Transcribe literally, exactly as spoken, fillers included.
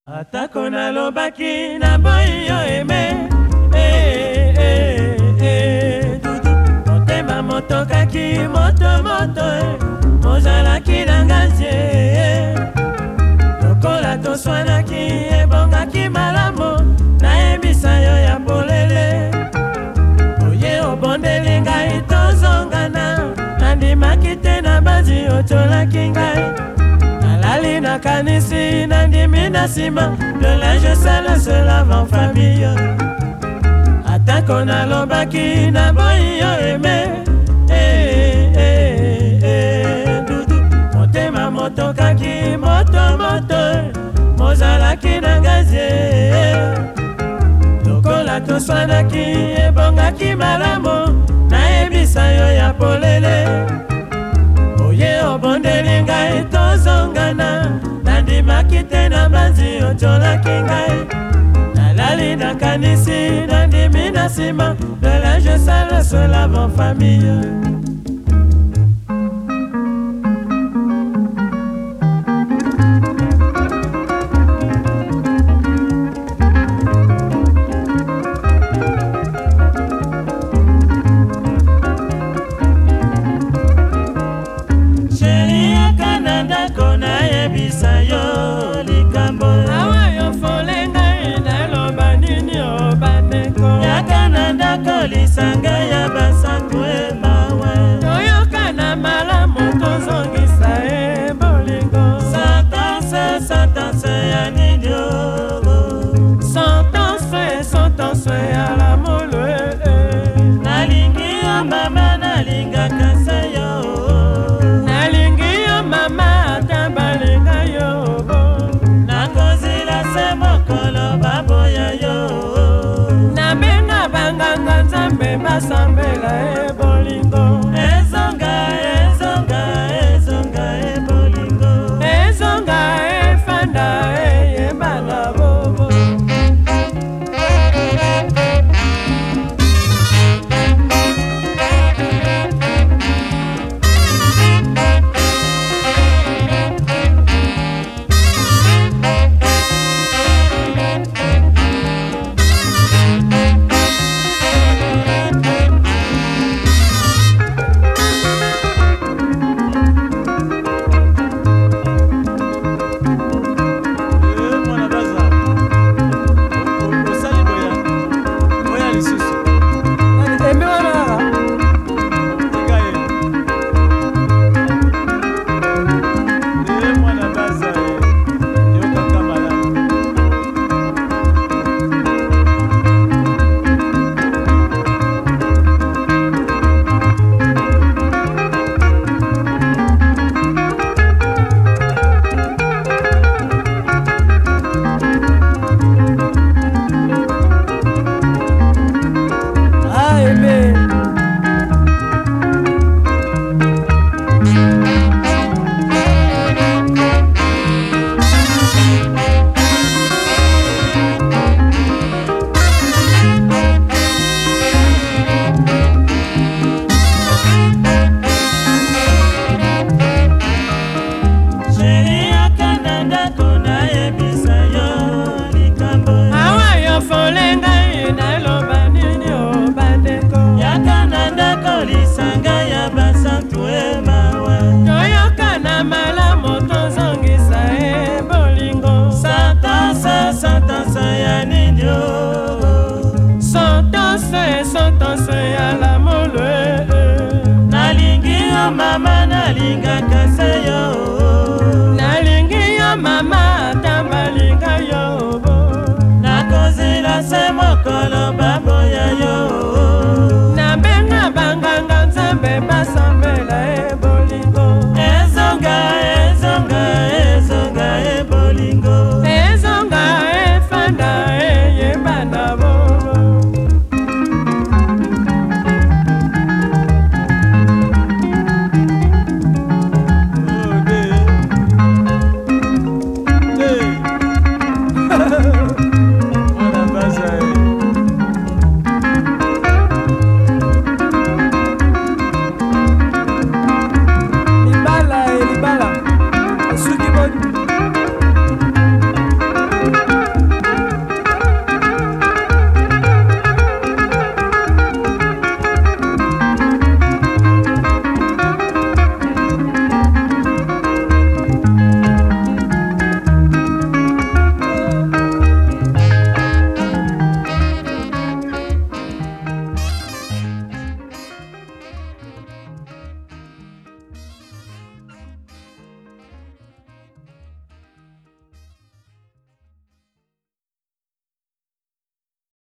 Atako nalobaki na boyi yo eme eh eh eh dudu motema motokaki moto moto mozalaki na ngazie lokola toswanaki ebongaki malamu nayebisa yo ya polele oye obondeli ngai tozongana nandimaki te na bazi otolaki ngai nalali nakanisi nandimi na nsima le linge sale se lave en famille atako nalobaki na boyi yo eme eh eh eh dudu motema motokaki moto moto mozalaki na ngazie lokola toswanaki ebongaki malamu nayebisa yo ya polele oye obondeli ngai tozongana nandimaki te na banzi otolaki ngai nalali nakanisi nandimi na nsima le linge sale se lave en famille. Lisanga ya basantu emawe toyoka na malamu tozongisa ebolingo sentence sentence ya nidio sentence sentence ya la molwe nalingi yo mama nalingaka se yo nalingi yo mama ata balinga yo nakozila se mokolo baboya yo nabenga banganga nzambe basambela ebolingo ezonga ezonga ezonga ebolingo ezonga efanda eyebana bobo mama nalinga